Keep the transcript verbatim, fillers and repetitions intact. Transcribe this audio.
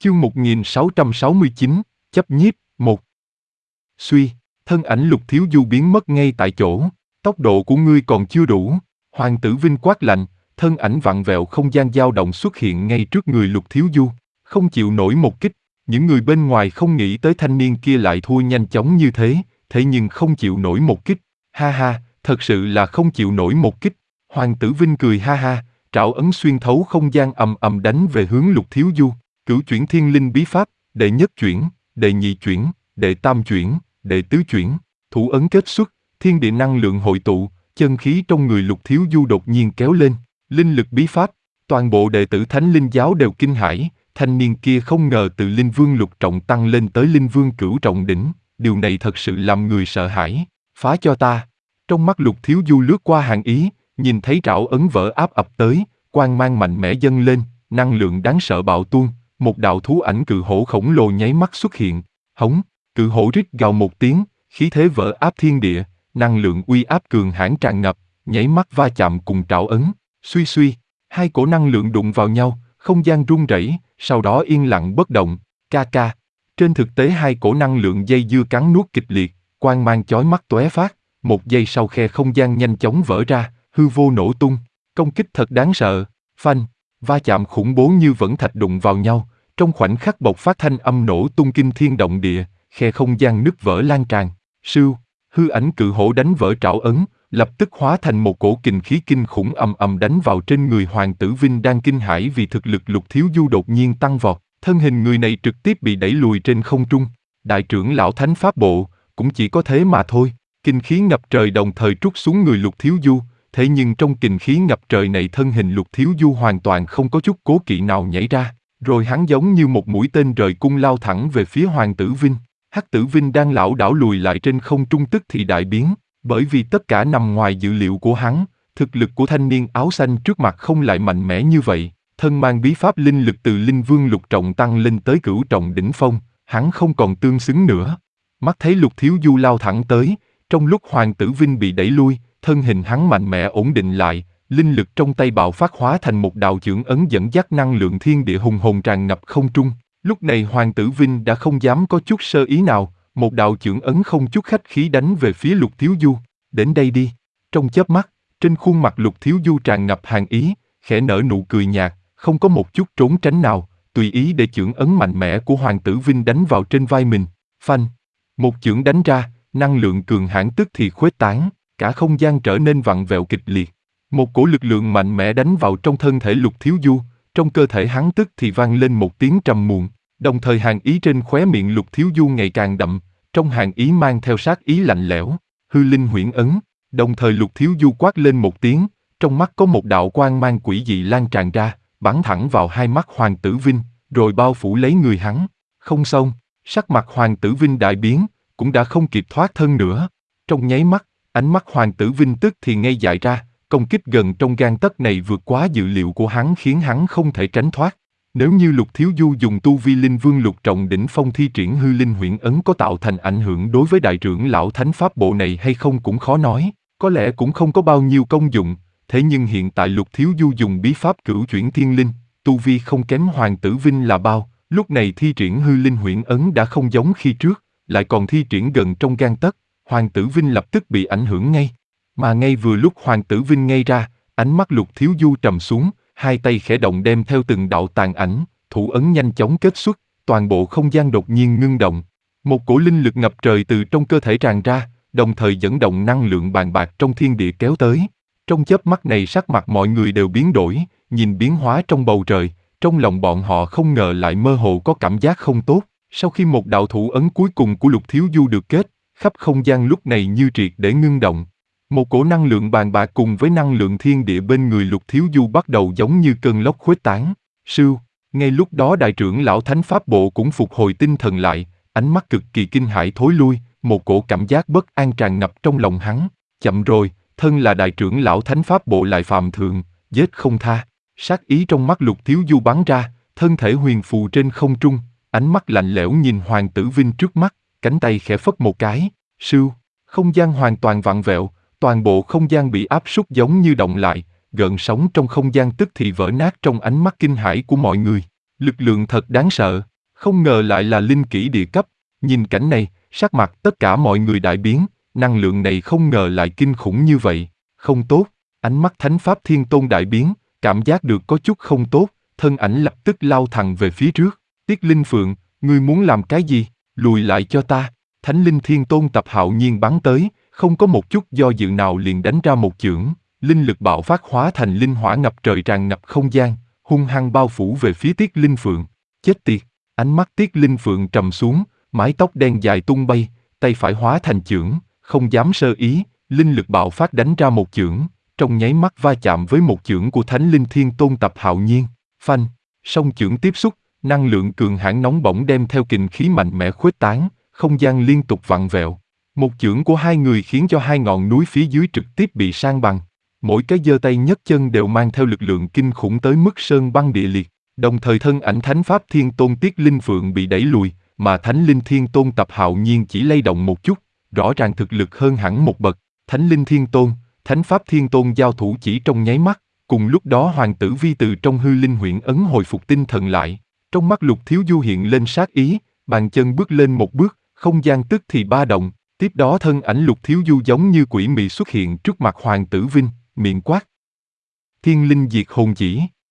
Chương một nghìn sáu trăm sáu mươi chín, chấp nhiếp, một. Suy, thân ảnh Lục Thiếu Du biến mất ngay tại chỗ, tốc độ của ngươi còn chưa đủ. Hoàng tử Vinh quát lạnh, thân ảnh vặn vẹo không gian dao động xuất hiện ngay trước người Lục Thiếu Du, không chịu nổi một kích. Những người bên ngoài không nghĩ tới thanh niên kia lại thua nhanh chóng như thế, thế nhưng không chịu nổi một kích. Ha ha, thật sự là không chịu nổi một kích. Hoàng tử Vinh cười ha ha, trảo ấn xuyên thấu không gian ầm ầm đánh về hướng Lục Thiếu Du. Cửu chuyển thiên linh bí pháp, đệ nhất chuyển, đệ nhị chuyển, đệ tam chuyển, đệ tứ chuyển, thủ ấn kết xuất, thiên địa năng lượng hội tụ, chân khí trong người Lục Thiếu Du đột nhiên kéo lên, linh lực bí pháp, toàn bộ đệ tử Thánh Linh giáo đều kinh hãi, thanh niên kia không ngờ từ Linh Vương lục trọng tăng lên tới Linh Vương cửu trọng đỉnh, điều này thật sự làm người sợ hãi. Phá cho ta! Trong mắt Lục Thiếu Du lướt qua hàng ý, nhìn thấy trảo ấn vỡ áp ập tới, quang mang mạnh mẽ dâng lên, năng lượng đáng sợ bạo tuôn. Một đạo thú ảnh cự hổ khổng lồ nháy mắt xuất hiện, hống, cự hổ rít gào một tiếng, khí thế vỡ áp thiên địa, năng lượng uy áp cường hãn tràn ngập, nháy mắt va chạm cùng trảo ấn, suy suy, hai cổ năng lượng đụng vào nhau, không gian rung rẩy, sau đó yên lặng bất động, ca ca. Trên thực tế hai cổ năng lượng dây dưa cắn nuốt kịch liệt, quang mang chói mắt tóe phát, một giây sau khe không gian nhanh chóng vỡ ra, hư vô nổ tung, công kích thật đáng sợ, phanh, va chạm khủng bố như vẫn thạch đụng vào nhau. Trong khoảnh khắc bộc phát thanh âm nổ tung kinh thiên động địa, khe không gian nứt vỡ lan tràn, sưu, hư ảnh cự hổ đánh vỡ trảo ấn, lập tức hóa thành một cổ kình khí kinh khủng ầm ầm đánh vào trên người Hoàng tử Vinh đang kinh hãi vì thực lực Lục Thiếu Du đột nhiên tăng vọt, thân hình người này trực tiếp bị đẩy lùi trên không trung. Đại trưởng lão Thánh Pháp Bộ, cũng chỉ có thế mà thôi, kinh khí ngập trời đồng thời trút xuống người Lục Thiếu Du, thế nhưng trong kình khí ngập trời này thân hình Lục Thiếu Du hoàn toàn không có chút cố kỵ nào nhảy ra. Rồi hắn giống như một mũi tên rời cung lao thẳng về phía Hoàng tử Vinh. Hắc tử Vinh đang lảo đảo lùi lại trên không trung tức thì đại biến, bởi vì tất cả nằm ngoài dự liệu của hắn, thực lực của thanh niên áo xanh trước mặt không lại mạnh mẽ như vậy, thân mang bí pháp linh lực từ Linh Vương lục trọng tăng lên tới cửu trọng đỉnh phong, hắn không còn tương xứng nữa. Mắt thấy Lục Thiếu Du lao thẳng tới, trong lúc Hoàng tử Vinh bị đẩy lui, thân hình hắn mạnh mẽ ổn định lại. Linh lực trong tay bạo phát hóa thành một đạo chưởng ấn dẫn dắt năng lượng thiên địa hùng hồn tràn ngập không trung. Lúc này Hoàng tử Vinh đã không dám có chút sơ ý nào, một đạo chưởng ấn không chút khách khí đánh về phía Lục Thiếu Du. Đến đây đi. Trong chớp mắt, trên khuôn mặt Lục Thiếu Du tràn ngập hàn ý, khẽ nở nụ cười nhạt, không có một chút trốn tránh nào, tùy ý để chưởng ấn mạnh mẽ của Hoàng tử Vinh đánh vào trên vai mình. Phanh. Một chưởng đánh ra, năng lượng cường hãn tức thì khuếch tán, cả không gian trở nên vặn vẹo kịch liệt. Một cổ lực lượng mạnh mẽ đánh vào trong thân thể Lục Thiếu Du, trong cơ thể hắn tức thì vang lên một tiếng trầm muộn, đồng thời hàn ý trên khóe miệng Lục Thiếu Du ngày càng đậm, trong hàn ý mang theo sát ý lạnh lẽo, hư linh huyễn ấn, đồng thời Lục Thiếu Du quát lên một tiếng, trong mắt có một đạo quang mang quỷ dị lan tràn ra, bắn thẳng vào hai mắt Hoàng tử Vinh, rồi bao phủ lấy người hắn. Không xong, sắc mặt Hoàng tử Vinh đại biến, cũng đã không kịp thoát thân nữa. Trong nháy mắt, ánh mắt Hoàng tử Vinh tức thì ngây dại ra. Công kích gần trong gang tấc này vượt quá dự liệu của hắn khiến hắn không thể tránh thoát. Nếu như Lục Thiếu Du dùng tu vi Linh Vương lục trọng đỉnh phong thi triển hư linh huyễn ấn có tạo thành ảnh hưởng đối với đại trưởng lão Thánh Pháp Bộ này hay không cũng khó nói, có lẽ cũng không có bao nhiêu công dụng, thế nhưng hiện tại Lục Thiếu Du dùng bí pháp cửu chuyển thiên linh, tu vi không kém Hoàng tử Vinh là bao, lúc này thi triển hư linh huyễn ấn đã không giống khi trước, lại còn thi triển gần trong gang tấc, Hoàng tử Vinh lập tức bị ảnh hưởng ngay. Mà ngay vừa lúc Hoàng tử Vinh ngây ra, ánh mắt Lục Thiếu Du trầm xuống, hai tay khẽ động đem theo từng đạo tàn ảnh, thủ ấn nhanh chóng kết xuất, toàn bộ không gian đột nhiên ngưng động. Một cổ linh lực ngập trời từ trong cơ thể tràn ra, đồng thời dẫn động năng lượng bàn bạc trong thiên địa kéo tới. Trong chớp mắt này sắc mặt mọi người đều biến đổi, nhìn biến hóa trong bầu trời, trong lòng bọn họ không ngờ lại mơ hồ có cảm giác không tốt. Sau khi một đạo thủ ấn cuối cùng của Lục Thiếu Du được kết, khắp không gian lúc này như triệt để ngưng động. Một cổ năng lượng bàn bạc cùng với năng lượng thiên địa bên người Lục Thiếu Du bắt đầu giống như cơn lốc khuếch tán. Sưu, ngay lúc đó đại trưởng lão Thánh Pháp Bộ cũng phục hồi tinh thần lại, ánh mắt cực kỳ kinh hãi thối lui, một cổ cảm giác bất an tràn ngập trong lòng hắn. Chậm rồi, thân là đại trưởng lão Thánh Pháp Bộ lại phạm thượng, giết không tha. Sát ý trong mắt Lục Thiếu Du bắn ra, thân thể huyền phù trên không trung, ánh mắt lạnh lẽo nhìn Hoàng tử Vinh trước mắt, cánh tay khẽ phất một cái. Sưu, không gian hoàn toàn vặn vẹo. Toàn bộ không gian bị áp suất giống như động lại, gợn sóng trong không gian tức thì vỡ nát trong ánh mắt kinh hãi của mọi người. Lực lượng thật đáng sợ. Không ngờ lại là linh kỹ địa cấp. Nhìn cảnh này, sắc mặt tất cả mọi người đại biến, năng lượng này không ngờ lại kinh khủng như vậy. Không tốt, ánh mắt Thánh Pháp Thiên Tôn đại biến, cảm giác được có chút không tốt, thân ảnh lập tức lao thẳng về phía trước. Tiết Linh Phượng, ngươi muốn làm cái gì? Lùi lại cho ta. Thánh Linh Thiên Tôn Tập Hạo Nhiên bắn tới, không có một chút do dự nào liền đánh ra một chưởng, linh lực bạo phát hóa thành linh hỏa ngập trời tràn ngập không gian, hung hăng bao phủ về phía Tiết Linh Phượng. Chết tiệt! Ánh mắt Tiết Linh Phượng trầm xuống, mái tóc đen dài tung bay, tay phải hóa thành chưởng, không dám sơ ý, linh lực bạo phát đánh ra một chưởng, trong nháy mắt va chạm với một chưởng của Thánh Linh Thiên Tôn Tập Hạo Nhiên. Phanh! Song chưởng tiếp xúc, năng lượng cường hãn nóng bỏng đem theo kình khí mạnh mẽ khuếch tán, không gian liên tục vặn vẹo. Một chưởng của hai người khiến cho hai ngọn núi phía dưới trực tiếp bị san bằng. Mỗi cái giơ tay nhấc chân đều mang theo lực lượng kinh khủng tới mức sơn băng địa liệt. Đồng thời thân ảnh Thánh Pháp Thiên Tôn Tiết Linh Phượng bị đẩy lùi, mà Thánh Linh Thiên Tôn Tập Hạo Nhiên chỉ lay động một chút, rõ ràng thực lực hơn hẳn một bậc. Thánh Linh Thiên Tôn, Thánh Pháp Thiên Tôn giao thủ chỉ trong nháy mắt, cùng lúc đó Hoàng Tử Vi từ trong hư linh huyễn ấn hồi phục tinh thần lại. Trong mắt Lục Thiếu Du hiện lên sát ý, bàn chân bước lên một bước, không gian tức thì ba động, tiếp đó thân ảnh Lục Thiếu Du giống như quỷ mị xuất hiện trước mặt Hoàng Tử Vinh, miệng quát. Thiên linh diệt hồn chỉ.